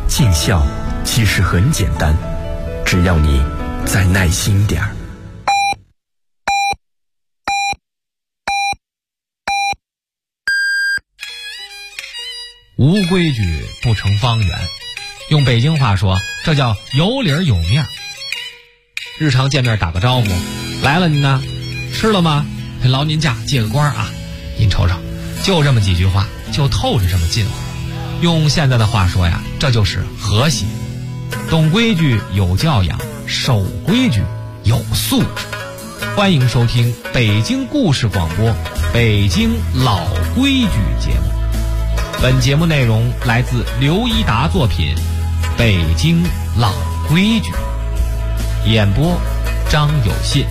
尽孝其实很简单，只要你再耐心点儿。 无规矩不成方圆，用北京话说，这叫有理儿有面儿。日常见面打个招呼，来了您呢，吃了吗？劳您驾，借个光啊！您瞅瞅，就这么几句话，就透着这么近乎。用现在的话说呀，这就是和谐。懂规矩有教养，守规矩有素质。欢迎收听北京故事广播《北京老规矩》节目。本节目内容来自刘一达作品《北京老规矩》，演播张有信。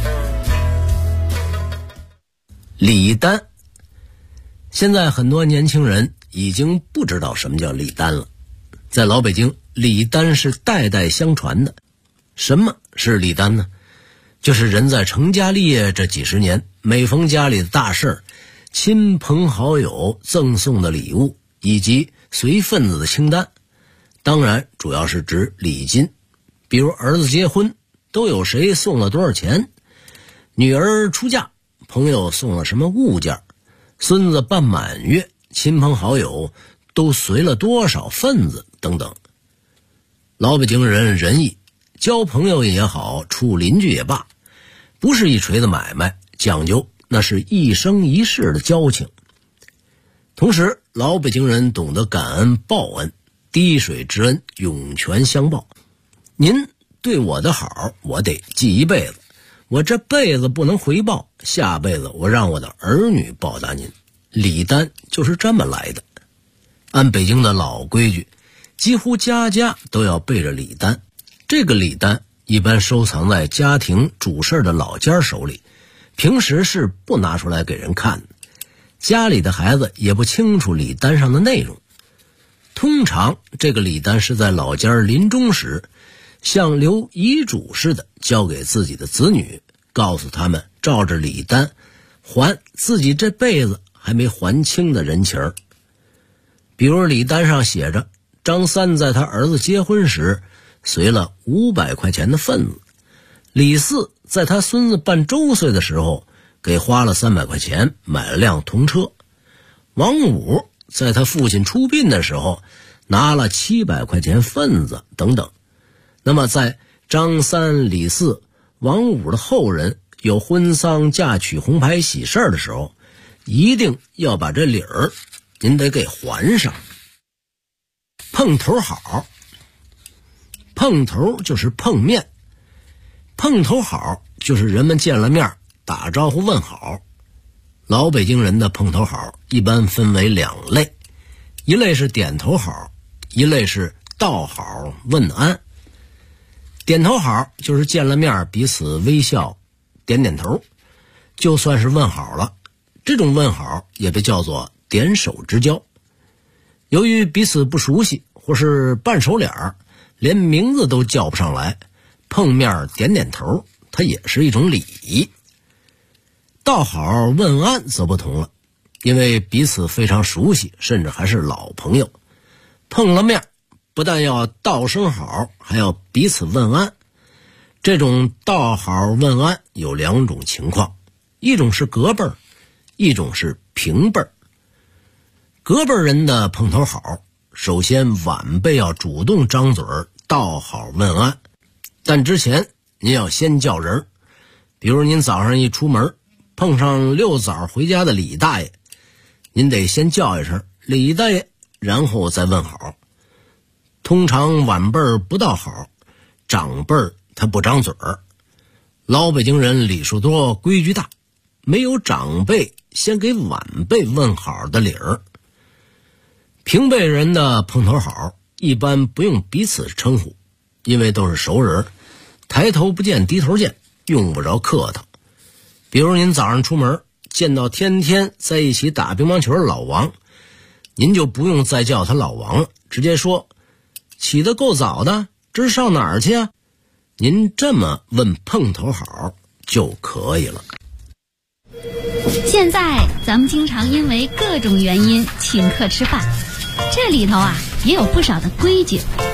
礼单，现在很多年轻人已经不知道什么叫礼单了。在老北京，礼单是代代相传的。什么是礼单呢？就是人在成家立业这几十年，每逢家里的大事，亲朋好友赠送的礼物以及随份子的清单。当然主要是指礼金，比如儿子结婚都有谁送了多少钱，女儿出嫁朋友送了什么物件，孙子办满月亲朋好友都随了多少份子等等。老北京人仁义，交朋友也好，处邻居也罢，不是一锤子买卖，讲究那是一生一世的交情。同时老北京人懂得感恩报恩，滴水之恩涌泉相报。您对我的好我得记一辈子，我这辈子不能回报，下辈子我让我的儿女报答您。礼单就是这么来的。按北京的老规矩，几乎家家都要备着礼单。这个礼单一般收藏在家庭主事的老家手里，平时是不拿出来给人看的。家里的孩子也不清楚礼单上的内容。通常这个礼单是在老家临终时，像留遗嘱似的交给自己的子女，告诉他们照着礼单还自己这辈子还没还清的人情儿。比如礼单上写着，张三在他儿子结婚时随了500块钱的份子，李四在他孙子办周岁的时候给花了300块钱买了辆童车，王五在他父亲出殡的时候拿了700块钱份子等等。那么在张三、李四、王五的后人有婚丧嫁娶红牌喜事的时候，一定要把这理儿您得给还上。碰头好，碰头就是碰面，碰头好就是人们见了面打招呼问好。老北京人的碰头好一般分为2类，一类是点头好，一类是道好问安。点头好就是见了面彼此微笑点点头，就算是问好了。这种问好也被叫做点手之交。由于彼此不熟悉或是半熟脸连名字都叫不上来，碰面点点头它也是一种礼仪。道好问安则不同了，因为彼此非常熟悉，甚至还是老朋友，碰了面不但要道声好，还要彼此问安。这种道好问安有2种情况，一种是隔辈儿，一种是平辈儿。隔辈人的碰头好，首先晚辈要主动张嘴道好问安，但之前您要先叫人。比如您早上一出门碰上遛早回家的李大爷，您得先叫一声李大爷，然后再问好。通常晚辈不道好，长辈他不张嘴儿。老北京人礼数多规矩大，没有长辈先给晚辈问好的理儿。平辈人的碰头好一般不用彼此称呼，因为都是熟人，抬头不见低头见，用不着客套。比如您早上出门见到天天在一起打乒乓球的老王，您就不用再叫他老王了，直接说起得够早的，这是上哪儿去啊？您这么问碰头好就可以了。 现在咱们经常因为各种原因请客吃饭，这里头也有不少的规矩。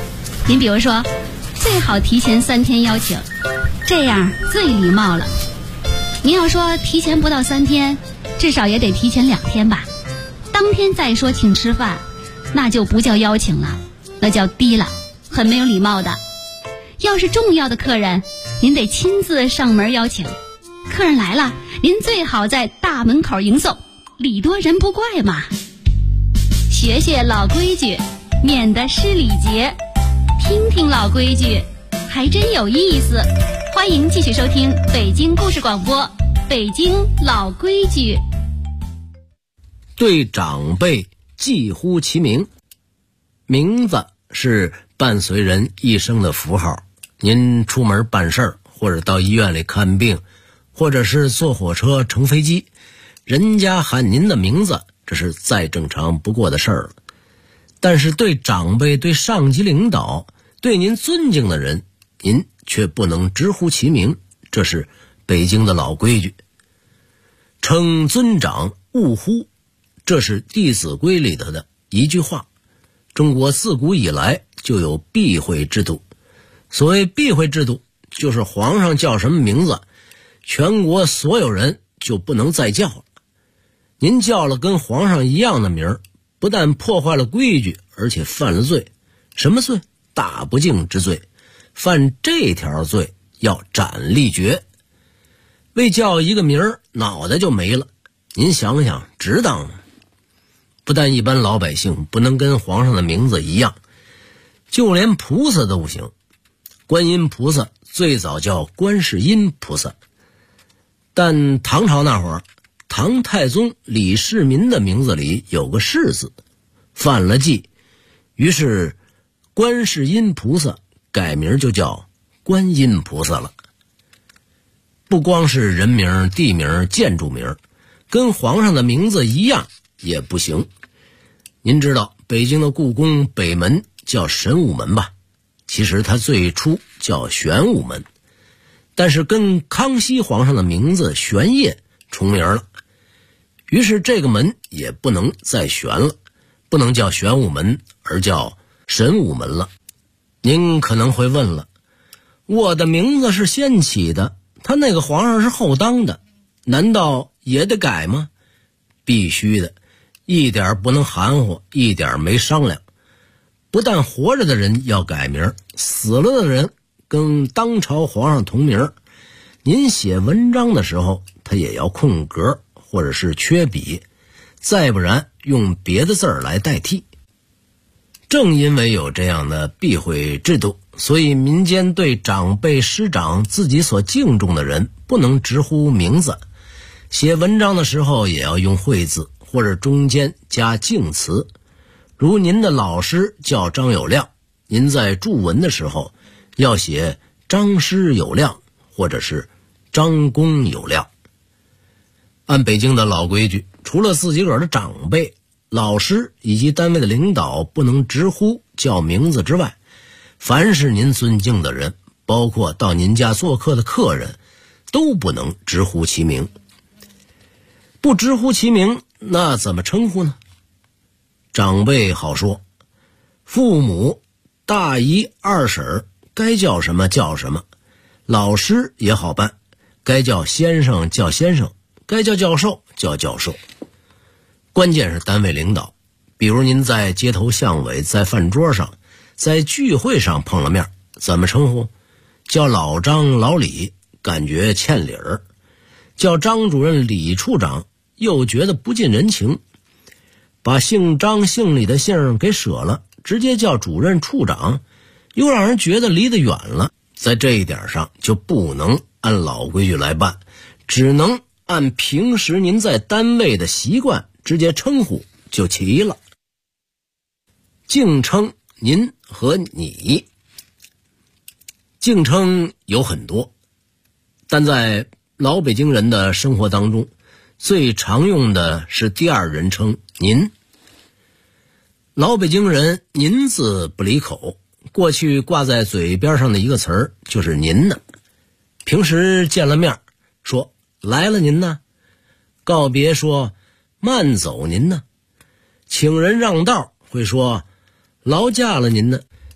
您比如说，最好提前3天邀请，这样最礼貌了。您要说提前不到3天，至少也得提前2天吧。当天再说请吃饭，那就不叫邀请了，那叫低了，很没有礼貌的。要是重要的客人，您得亲自上门邀请。客人来了，您最好在大门口迎送，礼多人不怪嘛。学学老规矩，免得失礼节。听听老规矩，还真有意思。欢迎继续收听北京故事广播，北京老规矩。 对长辈寄呼其名，名字是伴随人一生的符号。您出门办事儿，或者到医院里看病，或者是坐火车乘飞机，人家喊您的名字，这是再正常不过的事儿了。但是对长辈、对上级领导、对您尊敬的人，您却不能直呼其名，这是北京的老规矩。称尊长勿呼，这是《弟子规》里头的一句话。中国自古以来就有避讳制度，所谓避讳制度，就是皇上叫什么名字，全国所有人就不能再叫了。您叫了跟皇上一样的名儿，不但破坏了规矩，而且犯了罪。什么罪？大不敬之罪。犯这条罪要斩立决。为叫一个名儿，脑袋就没了，您想想值当吗？不但一般老百姓不能跟皇上的名字一样，就连菩萨都不行。观音菩萨最早叫观世音菩萨，但唐朝那会儿，唐太宗李世民的名字里有个世字，犯了忌，于是观世音菩萨改名就叫观音菩萨了。不光是人名、地名、建筑名，跟皇上的名字一样也不行。您知道北京的故宫北门叫神武门吧？其实它最初叫玄武门，但是跟康熙皇上的名字玄烨重名了，于是这个门也不能再玄了，不能叫玄武门，而叫神武门了。您可能会问了，我的名字是先起的，他那个皇上是后当的，难道也得改吗？必须的，一点不能含糊，一点没商量。不但活着的人要改名，死了的人跟当朝皇上同名。您写文章的时候，他也要空格或者是缺笔，再不然用别的字儿来代替。正因为有这样的避讳制度，所以民间对长辈师长自己所敬重的人不能直呼名字，写文章的时候也要用讳字或者中间加敬词。如您的老师叫张有亮，您在注文的时候要写张师有亮或者是张公有亮。按北京的老规矩，除了自己个儿的长辈、老师以及单位的领导不能直呼叫名字之外，凡是您尊敬的人，包括到您家做客的客人，都不能直呼其名。不直呼其名，那怎么称呼呢？长辈好说，父母、大姨、二婶该叫什么叫什么，老师也好办，该叫先生叫先生，该叫教授叫教授。关键是单位领导，比如您在街头巷尾，在饭桌上，在聚会上碰了面，怎么称呼？叫老张、老李，感觉欠理儿；叫张主任、李处长，又觉得不近人情。把姓张姓李的姓给舍了，直接叫主任处长，又让人觉得离得远了。在这一点上就不能按老规矩来办，只能按平时您在单位的习惯直接称呼就齐了。敬称您和你，敬称有很多，但在老北京人的生活当中，最常用的是第二人称您。老北京人您字不离口，过去挂在嘴边上的一个词儿就是您呢。平时见了面说来了您呢，告别说慢走您呢，请人让道会说劳驾了您呢，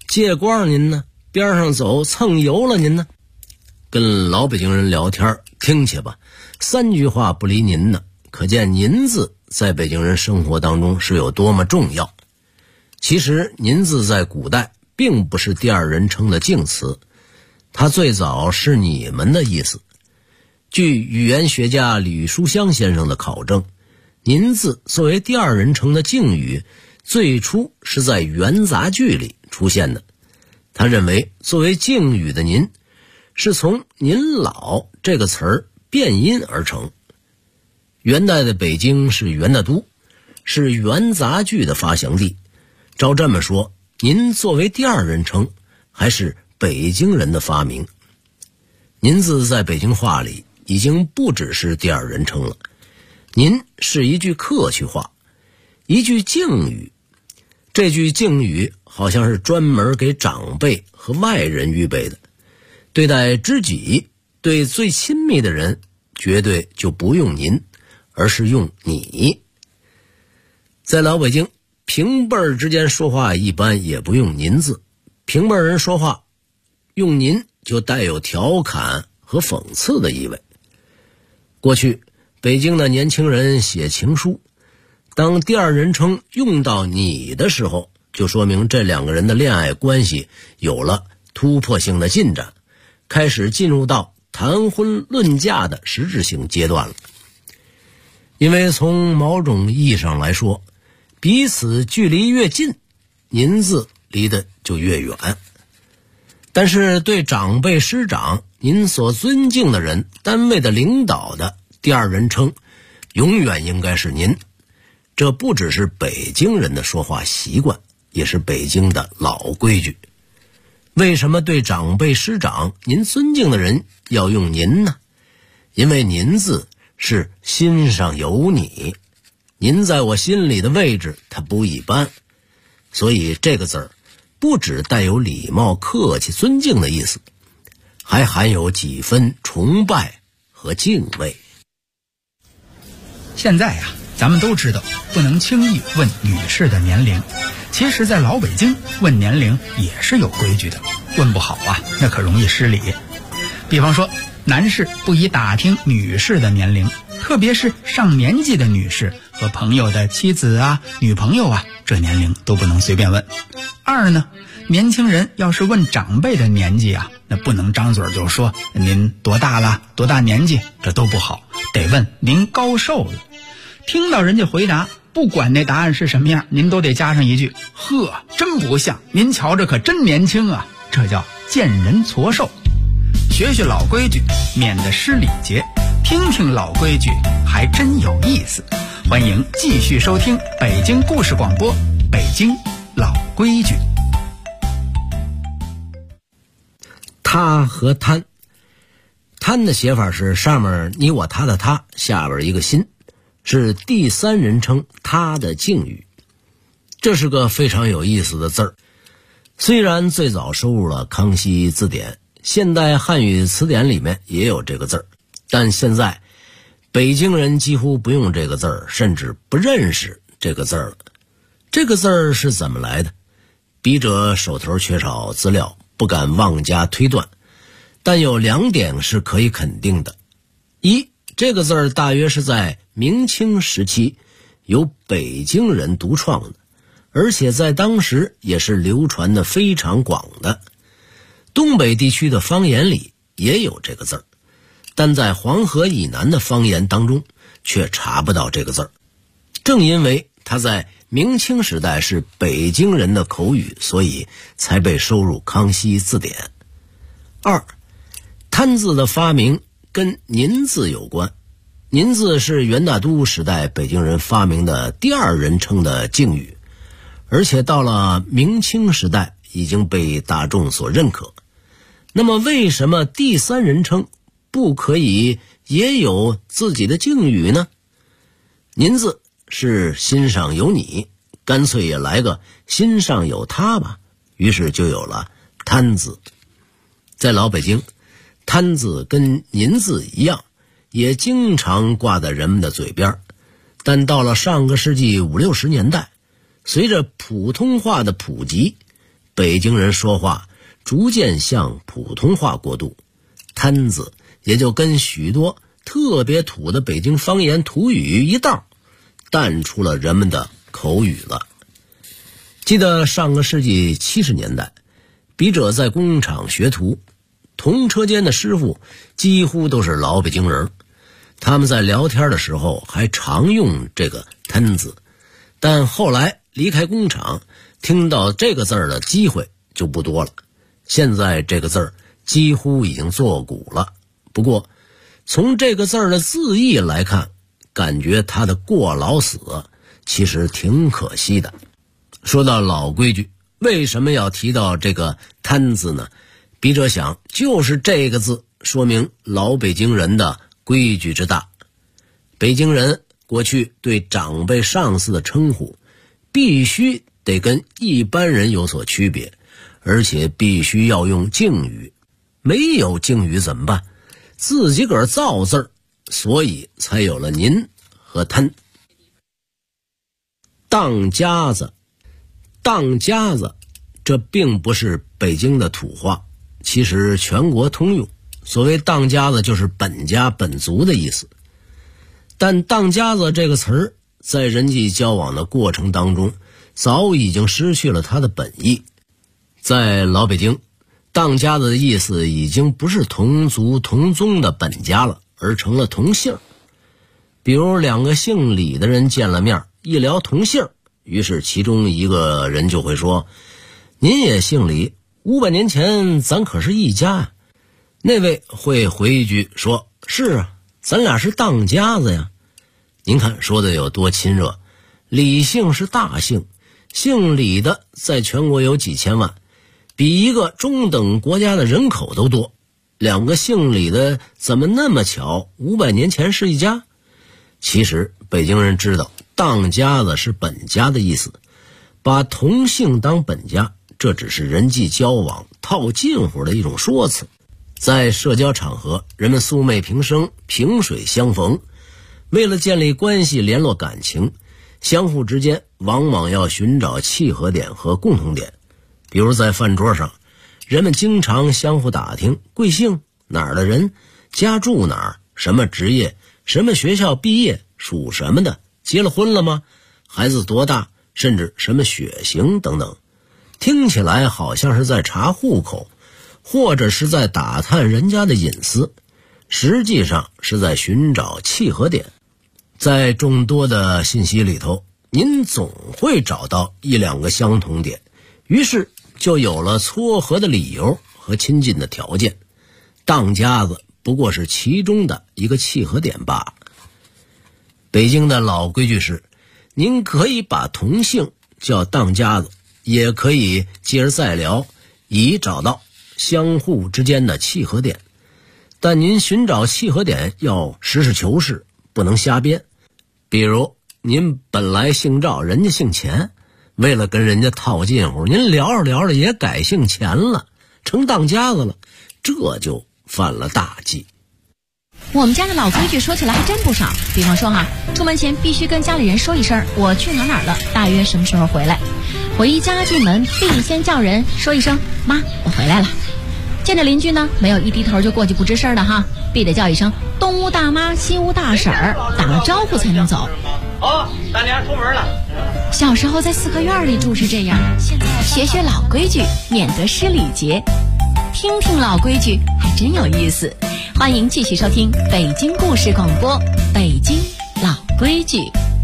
借光您呢？边上走蹭油了您呢？跟老北京人聊天听去吧，3句话不离您呢，可见您字在北京人生活当中是有多么重要。其实您字在古代并不是第二人称的敬词，它最早是你们的意思。据语言学家吕书香先生的考证，您字作为第二人称的敬语最初是在元杂句里出现的。他认为作为敬语的您是从您老这个词儿变音而成。元代的北京是元大都，是元杂句的发祥地。照这么说，您作为第二人称还是北京人的发明。您字在北京话里已经不只是第二人称了，您是一句客气话，一句敬语。这句敬语好像是专门给长辈和外人预备的，对待知己，对最亲密的人，绝对就不用您，而是用你。在老北京，平辈儿之间说话一般也不用您字，平辈人说话用您就带有调侃和讽刺的意味。过去北京的年轻人写情书，当第二人称用到你的时候，就说明这两个人的恋爱关系有了突破性的进展，开始进入到谈婚论嫁的实质性阶段了。因为从某种意义上来说，彼此距离越近，您字离得就越远。但是对长辈师长，您所尊敬的人，单位的领导的第二人称永远应该是您。这不只是北京人的说话习惯，也是北京的老规矩。为什么对长辈师长您尊敬的人要用您呢？因为您字是心上有你，您在我心里的位置它不一般，所以这个字儿不只带有礼貌客气尊敬的意思，还含有几分崇拜和敬畏。 现在呀，咱们都知道不能轻易问女士的年龄，其实在老北京问年龄也是有规矩的，问不好啊，那可容易失礼。比方说，男士不宜打听女士的年龄，特别是上年纪的女士和朋友的妻子啊、女朋友啊，这年龄都不能随便问。二呢，年轻人要是问长辈的年纪啊，那不能张嘴就说您多大了、多大年纪，这都不好，得问您高寿了。听到人家回答，不管那答案是什么样，您都得加上一句：呵，真不像，您瞧着可真年轻啊。这叫见人矬寿。学学老规矩，免得失礼节，听听老规矩还真有意思。欢迎继续收听北京故事广播，北京老规矩。 他和贪，贪的写法是上面你我他的他，下边一个心，是第三人称他的敬语。这是个非常有意思的字儿，虽然最早收入了康熙字典，现代汉语词典里面也有这个字儿，但现在北京人几乎不用这个字儿，甚至不认识这个字儿了。这个字儿是怎么来的？笔者手头缺少资料，不敢妄加推断，但有2点是可以肯定的。一，这个字儿大约是在明清时期由北京人独创的，而且在当时也是流传的非常广的。东北地区的方言里也有这个字儿，但在黄河以南的方言当中却查不到这个字儿。正因为它在明清时代是北京人的口语，所以才被收入康熙字典。二，贪字的发明跟您字有关。您字是元大都时代北京人发明的第二人称的敬语，而且到了明清时代已经被大众所认可。那么为什么第三人称不可以也有自己的敬语呢？您字是心上有你，干脆也来个心上有他吧，于是就有了贪字。在老北京，贪字跟您字一样，也经常挂在人们的嘴边，但到了上个世纪50、60年代，随着普通话的普及， 北京人说话逐渐向普通话过渡，摊子也就跟许多特别土的北京方言土语一道淡出了人们的口语了。记得上个世纪70年代，笔者在工厂学徒，同车间的师傅几乎都是老北京人，他们在聊天的时候还常用这个摊子，但后来离开工厂，听到这个字儿的机会就不多了。现在这个字儿几乎已经作古了，不过从这个字儿的字义来看，感觉它的过劳死其实挺可惜的。说到老规矩，为什么要提到这个摊子呢？笔者想，就是这个字说明老北京人的规矩之大。北京人过去对长辈上司的称呼必须得跟一般人有所区别，而且必须要用敬语，没有敬语怎么办？自己个儿造字儿，所以才有了您和摊。当家子，当家子，这并不是北京的土话，其实全国通用。所谓当家子就是本家本族的意思，但当家子这个词儿在人际交往的过程当中早已经失去了它的本意。在老北京，当家子的意思已经不是同族同宗的本家了，而成了同姓。比如两个姓李的人见了面，一聊同姓，于是其中一个人就会说，您也姓李，500年前咱可是一家呀。那位会回一句说，是啊，咱俩是当家子呀。您看说的有多亲热。李姓是大姓，姓李的在全国有几千万，比一个中等国家的人口都多。两个姓李的怎么那么巧500年前是一家？其实北京人知道当家子是本家的意思，把同姓当本家，这只是人际交往套近乎的一种说辞。在社交场合，人们素昧平生，萍水相逢，为了建立关系联络感情，相互之间往往要寻找契合点和共同点。比如在饭桌上，人们经常相互打听贵姓，哪儿的人，家住哪儿，什么职业，什么学校毕业，属什么的，结了婚了吗，孩子多大，甚至什么血型等等。听起来好像是在查户口，或者是在打探人家的隐私，实际上是在寻找契合点。在众多的信息里头，您总会找到1-2个相同点，于是就有了撮合的理由和亲近的条件。当家子不过是其中的一个契合点罢了。北京的老规矩是，您可以把同姓叫当家子，也可以接着再聊，以找到相互之间的契合点。但您寻找契合点要实事求是，不能瞎编。比如您本来姓赵，人家姓钱，为了跟人家套近乎，您聊着聊着也改姓钱了，成当家子了，这就犯了大忌。 我们家的老规矩说起来还真不少，比方说出门前必须跟家里人说一声我去哪儿了，大约什么时候回来。回家进门必先叫人说一声妈，我回来了。见着邻居呢，没有一低头就过去不吱声的必得叫一声东屋大妈西屋大婶儿，打了招呼才能走。 大娘出门了。 小时候在4合院里住是这样，现在学学老规矩，免得失礼节。听听老规矩还真有意思。欢迎继续收听北京故事广播，北京老规矩。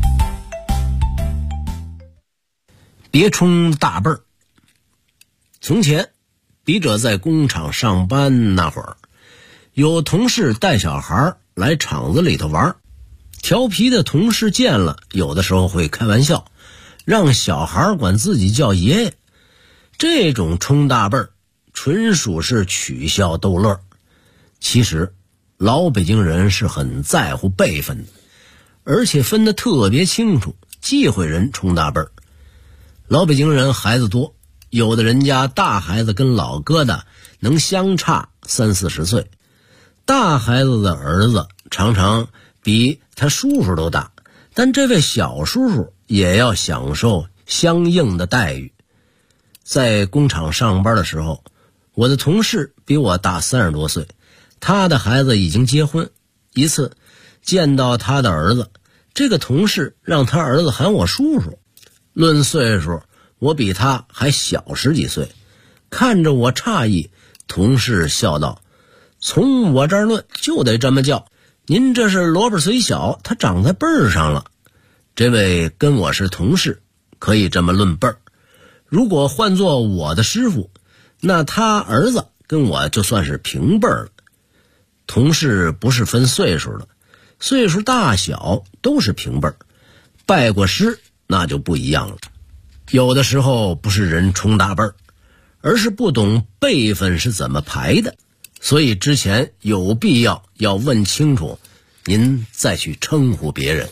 别冲大辈儿。从前笔者在工厂上班那会儿，有同事带小孩来厂子里头玩，调皮的同事见了，有的时候会开玩笑，让小孩管自己叫爷爷。这种冲大辈儿纯属是取笑逗乐。其实老北京人是很在乎辈分的，而且分得特别清楚，忌讳人冲大辈儿。老北京人孩子多，有的人家大孩子跟老疙瘩能相差30-40岁，大孩子的儿子常常比他叔叔都大，但这位小叔叔也要享受相应的待遇。 在工厂上班的时候，我的同事比我大30多岁，他的孩子已经结婚。一次见到他的儿子，这个同事让他儿子喊我叔叔。论岁数，我比他还小10几岁。看着我诧异，同事笑道：从我这儿论就得这么叫，您这是萝卜虽小，它长在辈儿上了。这位跟我是同事，可以这么论辈儿。如果换做我的师傅，那他儿子跟我就算是平辈儿了。同事不是分岁数的，岁数大小都是平辈儿。拜过师那就不一样了，有的时候不是人冲大辈儿，而是不懂辈分是怎么排的，所以之前有必要问清楚，您再去称呼别人。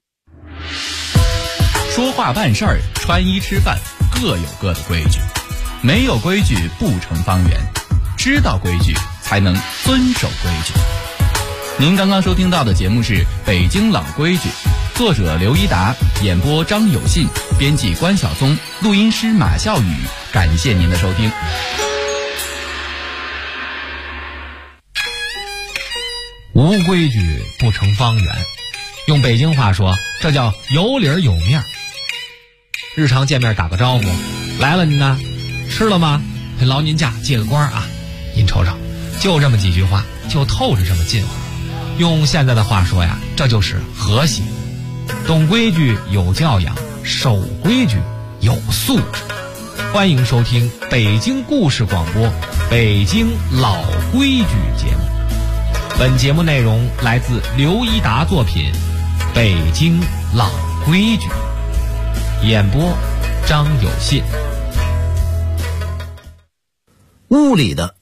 说话办事儿，穿衣吃饭，各有各的规矩，没有规矩不成方圆，知道规矩才能遵守规矩。您刚刚收听到的节目是《北京老规矩》，作者刘一达，演播张有信，编辑关晓松，录音师马笑宇。感谢您的收听。 无规矩不成方圆，用北京话说，这叫有理儿有面。日常见面打个招呼，来了您呢，吃了吗？劳您驾，借个光啊，您瞅瞅，就这么几句话，就透着这么近乎。用现在的话说呀，这就是和谐。懂规矩有教养，守规矩有素质。欢迎收听北京故事广播《北京老规矩》节目。本节目内容来自刘一达作品《北京老规矩》，演播张有信。 屋里的，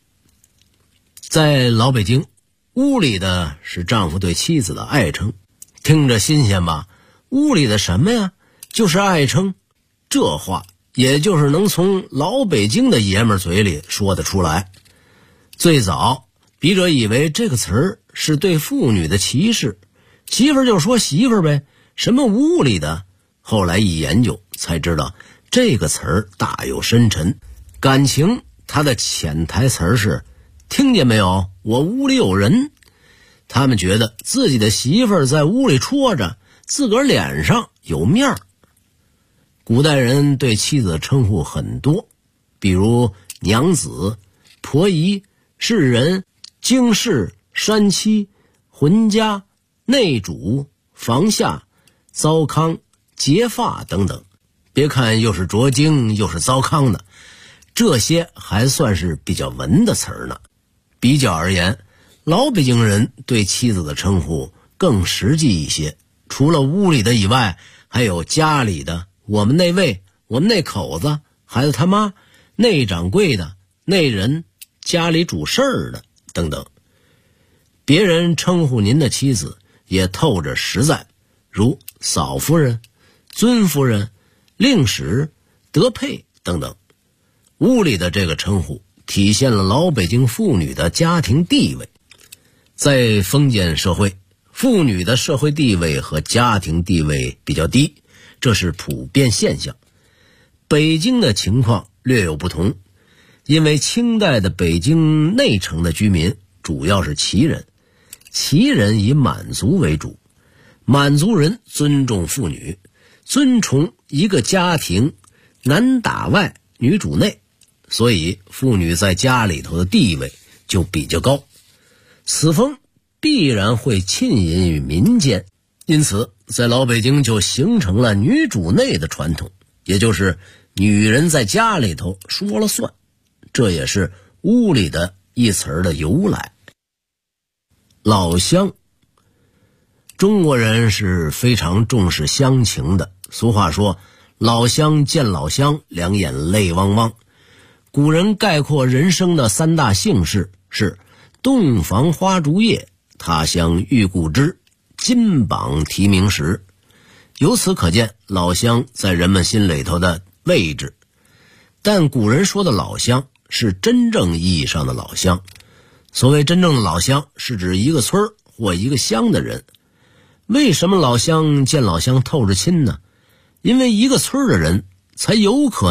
在老北京，屋里的是丈夫对妻子的爱称。听着新鲜吧？屋里的什么呀？就是爱称。这话也就是能从老北京的爷们儿嘴里说得出来。最早笔者以为这个词儿是对妇女的歧视，媳妇儿就说媳妇儿呗，什么屋里的。后来一研究才知道，这个词儿大有深沉，感情它的潜台词是：听见没有，我屋里有人。他们觉得自己的媳妇儿在屋里戳着，自个儿脸上有面儿。古代人对妻子的称呼很多，比如娘子、婆姨、世人、经室、山妻、浑家、内主、房下、糟糠、结发等等。别看又是着经又是糟糠的，这些还算是比较文的词儿呢。比较而言，老北京人对妻子的称呼更实际一些，除了屋里的以外，还有家里的，我们那位，我们那口子，孩子他妈，那掌柜的，那人，家里主事儿的等等。别人称呼您的妻子也透着实在，如嫂夫人、尊夫人、令史、德配等等。屋里的这个称呼体现了老北京妇女的家庭地位。在封建社会，妇女的社会地位和家庭地位比较低，这是普遍现象。北京的情况略有不同，因为清代的北京内城的居民主要是旗人，旗人以满族为主，满族人尊重妇女，尊崇一个家庭男打外女主内，所以妇女在家里头的地位就比较高。此风必然会浸淫于民间，因此在老北京就形成了女主内的传统，也就是女人在家里头说了算，这也是屋里的一词的由来。老乡，中国人是非常重视乡情的，俗话说老乡见老乡，两眼泪汪汪。古人概括人生的3大幸事是洞房花烛夜，他乡遇故知，金榜题名时。由此可见老乡在人们心里头的位置。但古人说的老乡是真正意义上的老乡，所谓真正的老乡是指一个村或一个乡的人。为什么老乡见老乡透着亲呢？因为一个村的人才有可能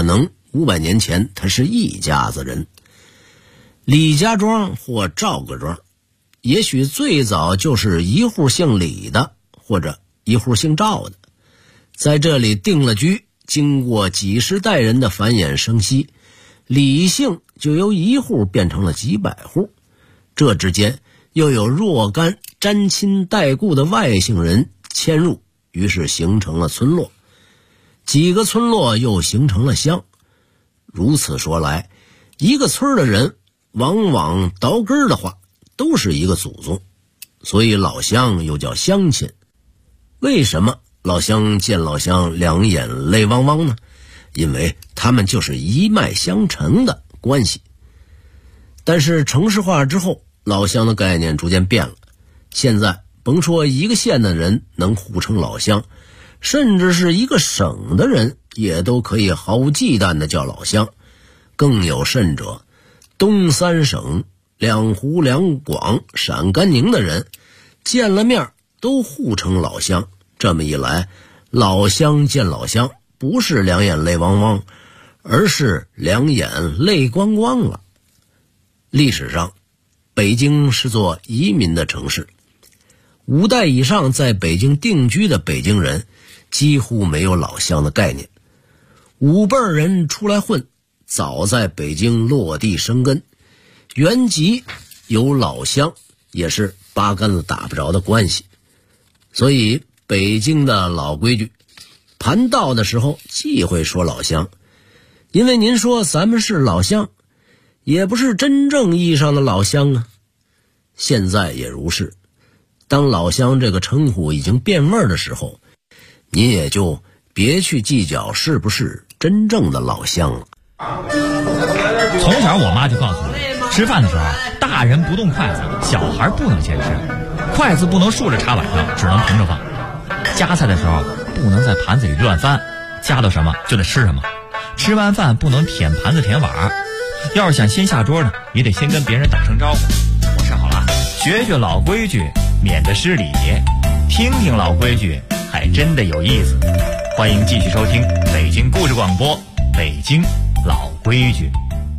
500年前他是一家子人。李家庄或赵家庄，也许最早就是一户姓李的，或者一户姓赵的，在这里定了居，经过几十代人的繁衍生息，李姓就由一户变成了几百户，这之间又有若干沾亲带故的外姓人迁入，于是形成了村落，几个村落又形成了乡。如此说来，一个村的人往往倒根的话都是一个祖宗，所以老乡又叫乡亲。为什么老乡见老乡两眼泪汪汪呢？因为他们就是一脉相承的关系。但是城市化之后，老乡的概念逐渐变了，现在甭说一个县的人能互称老乡，甚至是一个省的人也都可以毫无忌惮地叫老乡。更有甚者，东三省两湖两广陕甘宁的人见了面都互称老乡。这么一来，老乡见老乡不是两眼泪汪汪，而是两眼泪光光了。历史上北京是座移民的城市，5代以上在北京定居的北京人几乎没有老乡的概念。5辈人出来混，早在北京落地生根，原籍有老乡也是八竿子打不着的关系。所以北京的老规矩，盘道的时候忌讳说老乡，因为您说咱们是老乡，也不是真正意义上的老乡啊。现在也如是，当老乡这个称呼已经变味的时候，您也就别去计较是不是真正的老乡了。 从小我妈就告诉我，吃饭的时候大人不动筷子，小孩不能先吃，筷子不能竖着插碗上，只能平着放，夹菜的时候不能在盘子里乱翻，夹到什么就得吃什么，吃完饭不能舔盘子舔碗，要是想先下桌呢，也得先跟别人打声招呼。我吃好了，学学老规矩，免得失礼，听听老规矩，还真的有意思。欢迎继续收听北京故事广播，北京老规矩。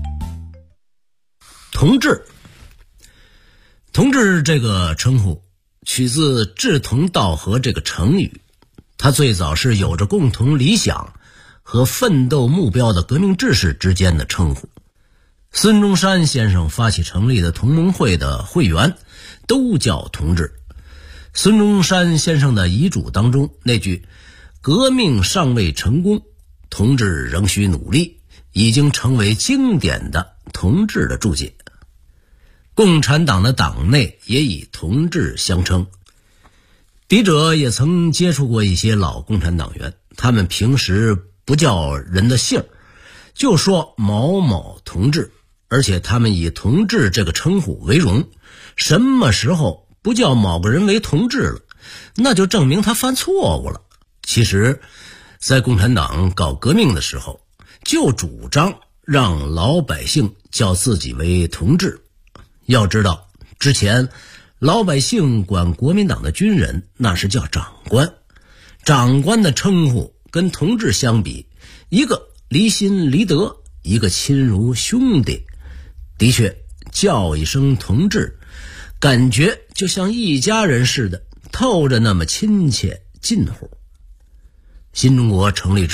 同志这个称呼取自志同道合这个成语，它最早是有着共同理想和奋斗目标的革命志士之间的称呼。孙中山先生发起成立的同盟会的会员都叫同志。孙中山先生的遗嘱当中那句革命尚未成功，同志仍需努力，已经成为经典的同志的注解。共产党的党内也以同志相称。笔者也曾接触过一些老共产党员，他们平时不叫人的姓，就说某某同志，而且他们以同志这个称呼为荣。什么时候不叫某个人为同志了，那就证明他犯错误了。其实在共产党搞革命的时候，就主张让老百姓叫自己为同志。要知道之前老百姓管国民党的军人那是叫长官，长官的称呼跟同志相比，一个离心离德，一个亲如兄弟。的确叫一声同志，感觉就像一家人似的，透着那么亲切近乎。新中国成立之